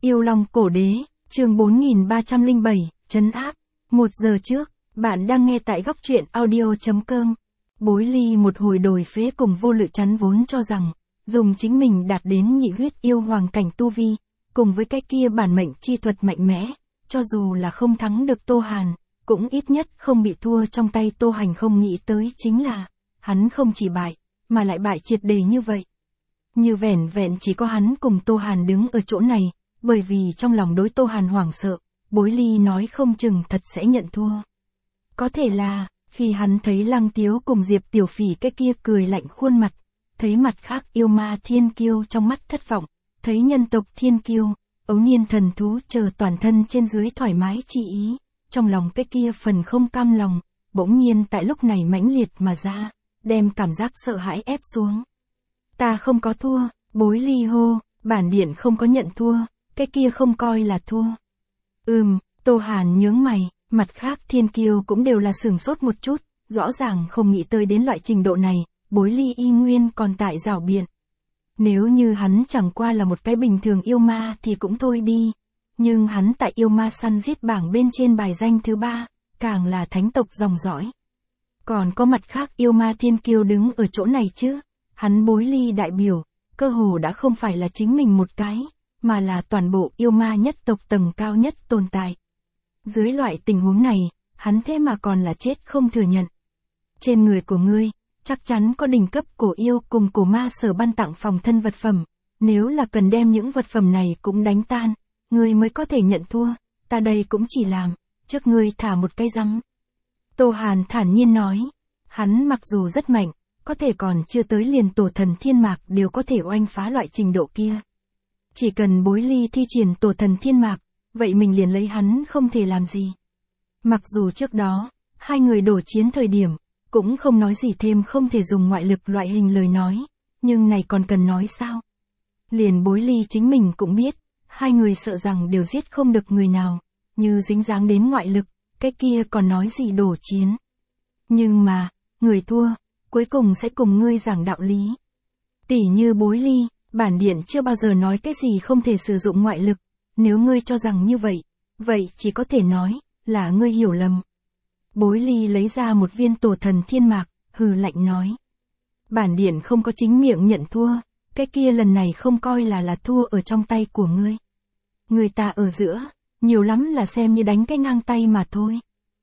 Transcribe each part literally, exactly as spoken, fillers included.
Yêu Long Cổ Đế, chương bốn nghìn ba trăm lẻ bảy, trấn áp. Một giờ trước, bạn đang nghe tại góc truyện audio chấm com. Bối Ly một hồi đồi phế cùng Vô Lự chắn vốn cho rằng, dùng chính mình đạt đến nhị huyết yêu hoàng cảnh tu vi, cùng với cái kia bản mệnh chi thuật mạnh mẽ, cho dù là không thắng được Tô Hàn, cũng ít nhất không bị thua trong tay Tô Hành. Không nghĩ tới chính là, hắn không chỉ bại, mà lại bại triệt để như vậy. Như vẻn vẹn chỉ có hắn cùng Tô Hàn đứng ở chỗ này, bởi vì trong lòng đối Tô Hàn hoảng sợ, Bối Ly nói không chừng thật sẽ nhận thua. Có thể là, khi hắn thấy Lăng Tiếu cùng Diệp Tiểu Phỉ cái kia cười lạnh khuôn mặt, thấy mặt khác yêu ma thiên kiêu trong mắt thất vọng, thấy nhân tộc thiên kiêu, ấu niên thần thú chờ toàn thân trên dưới thoải mái chi ý, trong lòng cái kia phần không cam lòng, bỗng nhiên tại lúc này mãnh liệt mà ra, đem cảm giác sợ hãi ép xuống. Ta không có thua, Bối Ly hô, bản điện không có nhận thua, cái kia không coi là thua. Ừm, Tô Hàn nhướng mày, mặt khác thiên kiêu cũng đều là sửng sốt một chút, rõ ràng không nghĩ tới đến loại trình độ này, Bối Ly y nguyên còn tại rảo biện. Nếu như hắn chẳng qua là một cái bình thường yêu ma thì cũng thôi đi, nhưng hắn tại yêu ma săn giết bảng bên trên bài danh thứ ba, càng là thánh tộc dòng dõi. Còn có mặt khác yêu ma thiên kiêu đứng ở chỗ này chứ, hắn Bối Ly đại biểu, cơ hồ đã không phải là chính mình một cái, mà là toàn bộ yêu ma nhất tộc tầng cao nhất tồn tại. Dưới loại tình huống này, hắn thế mà còn là chết không thừa nhận. Trên người của ngươi, chắc chắn có đỉnh cấp cổ yêu cùng cổ ma sở ban tặng phòng thân vật phẩm, nếu là cần đem những vật phẩm này cũng đánh tan, ngươi mới có thể nhận thua, ta đây cũng chỉ làm, trước ngươi thả một cái rắm. Tô Hàn thản nhiên nói, hắn mặc dù rất mạnh, có thể còn chưa tới liền tổ thần thiên mạc đều có thể oanh phá loại trình độ kia. Chỉ cần Bối Ly thi triển tổ thần thiên mạc, vậy mình liền lấy hắn không thể làm gì. Mặc dù trước đó, hai người đổ chiến thời điểm, cũng không nói gì thêm không thể dùng ngoại lực loại hình lời nói, nhưng này còn cần nói sao? Liền Bối Ly chính mình cũng biết, hai người sợ rằng đều giết không được người nào, như dính dáng đến ngoại lực, cái kia còn nói gì đổ chiến. Nhưng mà, người thua, cuối cùng sẽ cùng ngươi giảng đạo lý. Tỉ như Bối Ly, bản điện chưa bao giờ nói cái gì không thể sử dụng ngoại lực, nếu ngươi cho rằng như vậy, vậy chỉ có thể nói, là ngươi hiểu lầm. Bối Ly lấy ra một viên tổ thần thiên mạc, hừ lạnh nói. Bản điện không có chính miệng nhận thua, cái kia lần này không coi là là thua ở trong tay của ngươi. Người ta ở giữa, nhiều lắm là xem như đánh cái ngang tay mà thôi.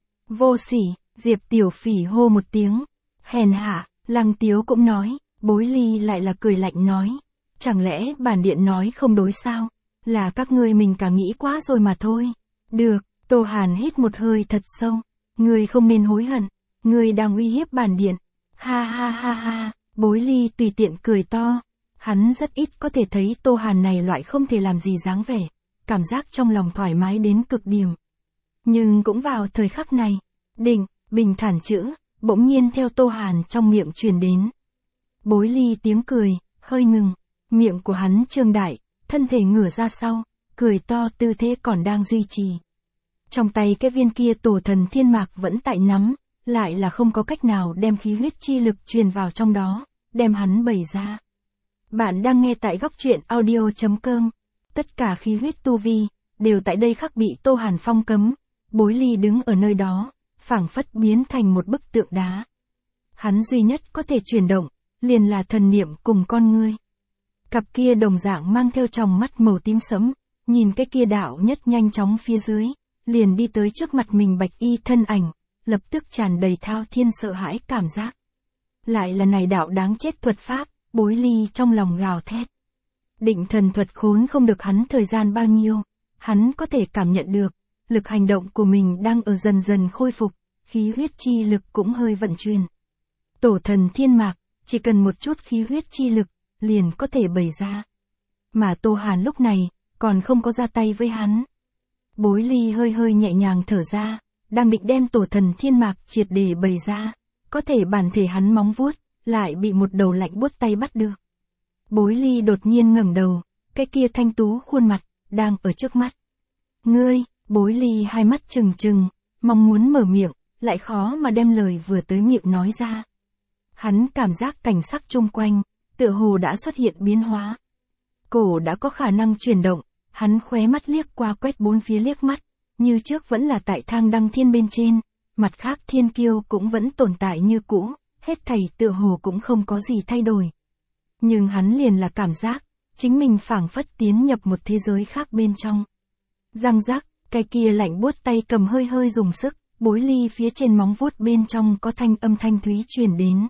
Vô sỉ, Diệp Tiểu Phỉ hô một tiếng, hèn hạ, Lăng Tiếu cũng nói, Bối Ly lại là cười lạnh nói. Chẳng lẽ bản điện nói không đối sao? Là các ngươi mình cả nghĩ quá rồi mà thôi. Được, Tô Hàn hít một hơi thật sâu. Ngươi không nên hối hận. Ngươi đang uy hiếp bản điện. Ha ha ha ha, Bối Ly tùy tiện cười to. Hắn rất ít có thể thấy Tô Hàn này loại không thể làm gì dáng vẻ. Cảm giác trong lòng thoải mái đến cực điểm. Nhưng cũng vào thời khắc này, định, bình thản chữ, bỗng nhiên theo Tô Hàn trong miệng truyền đến. Bối Ly tiếng cười, hơi ngừng. Miệng của hắn trương đại, thân thể ngửa ra sau, cười to tư thế còn đang duy trì. Trong tay cái viên kia tổ thần thiên mạc vẫn tại nắm, lại là không có cách nào đem khí huyết chi lực truyền vào trong đó, đem hắn bày ra. Bạn đang nghe tại góc truyện audio chấm com. Tất cả khí huyết tu vi, đều tại đây khắc bị Tô Hàn phong cấm. Bối Ly đứng ở nơi đó, phảng phất biến thành một bức tượng đá. Hắn duy nhất có thể chuyển động, liền là thần niệm cùng con ngươi. Cặp kia đồng dạng mang theo tròng mắt màu tím sẫm, nhìn cái kia đạo nhất nhanh chóng phía dưới, liền đi tới trước mặt mình bạch y thân ảnh, lập tức tràn đầy thao thiên sợ hãi cảm giác. Lại là này đạo đáng chết thuật pháp, Bối Ly trong lòng gào thét. Định thần thuật khốn không được hắn thời gian bao nhiêu, hắn có thể cảm nhận được, lực hành động của mình đang ở dần dần khôi phục, khí huyết chi lực cũng hơi vận chuyển. Tổ thần thiên mạc, chỉ cần một chút khí huyết chi lực, liền có thể bày ra. Mà Tô Hàn lúc này, còn không có ra tay với hắn. Bối Ly hơi hơi nhẹ nhàng thở ra, đang định đem tổ thần thiên mạc triệt để bày ra, có thể bản thể hắn móng vuốt, lại bị một đầu lạnh buốt tay bắt được. Bối Ly đột nhiên ngẩng đầu, cái kia thanh tú khuôn mặt, đang ở trước mắt. Ngươi, Bối Ly hai mắt trừng trừng, mong muốn mở miệng, lại khó mà đem lời vừa tới miệng nói ra. Hắn cảm giác cảnh sắc chung quanh, tựa hồ đã xuất hiện biến hóa. Cổ đã có khả năng chuyển động, hắn khóe mắt liếc qua quét bốn phía liếc mắt, như trước vẫn là tại thang đăng thiên bên trên, mặt khác thiên kiêu cũng vẫn tồn tại như cũ, hết thảy tựa hồ cũng không có gì thay đổi. Nhưng hắn liền là cảm giác, chính mình phảng phất tiến nhập một thế giới khác bên trong. Răng rắc, cái kia lạnh buốt tay cầm hơi hơi dùng sức, Bối Ly phía trên móng vuốt bên trong có thanh âm thanh thúy truyền đến.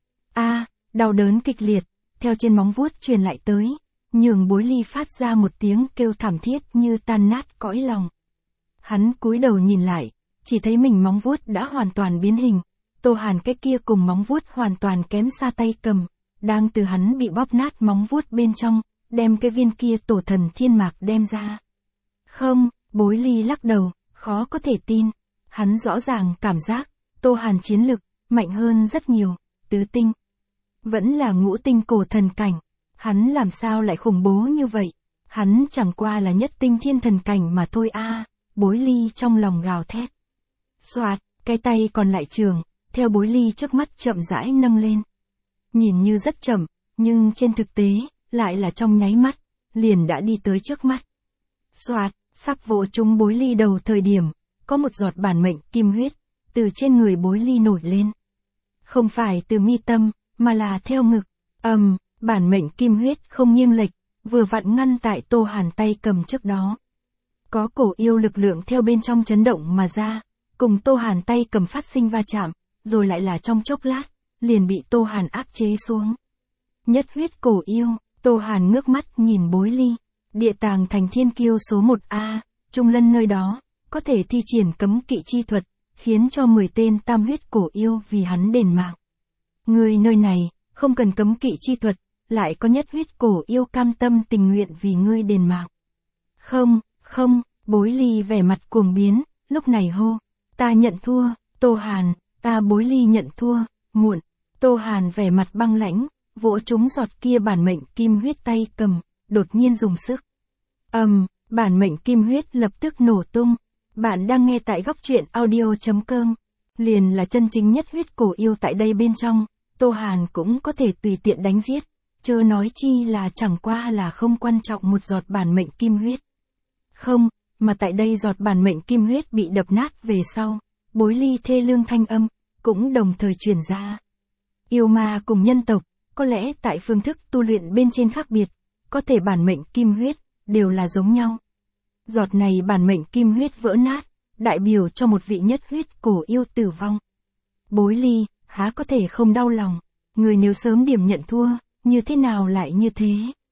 A, đau đớn kịch liệt, theo trên móng vuốt truyền lại tới, nhường Bối Ly phát ra một tiếng kêu thảm thiết như tan nát cõi lòng. Hắn cúi đầu nhìn lại, chỉ thấy mình móng vuốt đã hoàn toàn biến hình, Tô Hàn cái kia cùng móng vuốt hoàn toàn kém xa tay cầm, đang từ hắn bị bóp nát móng vuốt bên trong, đem cái viên kia tổ thần thiên mạc đem ra. Không, Bối Ly lắc đầu, khó có thể tin, hắn rõ ràng cảm giác, Tô Hàn chiến lực, mạnh hơn rất nhiều, tứ tinh. Vẫn là ngũ tinh cổ thần cảnh, hắn làm sao lại khủng bố như vậy, hắn chẳng qua là nhất tinh thiên thần cảnh mà thôi a. Bối Ly trong lòng gào thét. Soạt, cái tay còn lại trường, theo Bối Ly trước mắt chậm rãi nâng lên. Nhìn như rất chậm, nhưng trên thực tế, lại là trong nháy mắt, liền đã đi tới trước mắt. Soạt, sắp vỗ trúng Bối Ly đầu thời điểm, có một giọt bản mệnh kim huyết, từ trên người Bối Ly nổi lên. Không phải từ mi tâm, mà là theo ngực. Ầm, um, bản mệnh kim huyết không nghiêng lệch, vừa vặn ngăn tại Tô Hàn tay cầm trước đó. Có cổ yêu lực lượng theo bên trong chấn động mà ra, cùng Tô Hàn tay cầm phát sinh va chạm, rồi lại là trong chốc lát, liền bị Tô Hàn áp chế xuống. Nhất huyết cổ yêu, Tô Hàn ngước mắt nhìn Bối Ly, địa tàng thành thiên kiêu số một A, Trung Lân nơi đó, có thể thi triển cấm kỵ chi thuật, khiến cho mười tên tam huyết cổ yêu vì hắn đền mạng. Người nơi này, không cần cấm kỵ chi thuật, lại có nhất huyết cổ yêu cam tâm tình nguyện vì ngươi đền mạng. Không, không, Bối Ly vẻ mặt cuồng biến, lúc này hô, ta nhận thua, Tô Hàn, ta Bối Ly nhận thua, muộn. Tô Hàn vẻ mặt băng lãnh, vỗ trúng giọt kia bản mệnh kim huyết tay cầm, đột nhiên dùng sức. Ầm, um, bản mệnh kim huyết lập tức nổ tung. Bạn đang nghe tại góc truyện audio chấm com. Liền là chân chính nhất huyết cổ yêu tại đây bên trong, Tô Hàn cũng có thể tùy tiện đánh giết, chớ nói chi là chẳng qua là không quan trọng một giọt bản mệnh kim huyết. Không, mà tại đây giọt bản mệnh kim huyết bị đập nát về sau, Bối Ly thê lương thanh âm, cũng đồng thời truyền ra. Yêu ma cùng nhân tộc, có lẽ tại phương thức tu luyện bên trên khác biệt, có thể bản mệnh kim huyết, đều là giống nhau. Giọt này bản mệnh kim huyết vỡ nát, đại biểu cho một vị nhất huyết cổ yêu tử vong. Bối Ly, há có thể không đau lòng, người nếu sớm điểm nhận thua, như thế nào lại như thế?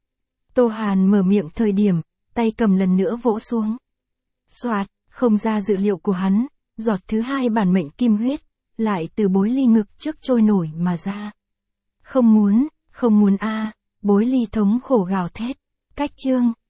Tô Hàn mở miệng thời điểm, tay cầm lần nữa vỗ xuống. Soạt, không ra dự liệu của hắn, giọt thứ hai bản mệnh kim huyết, lại từ Bối Ly ngực trước trôi nổi mà ra. Không muốn, không muốn a, Bối Ly thống khổ gào thét, cách chương.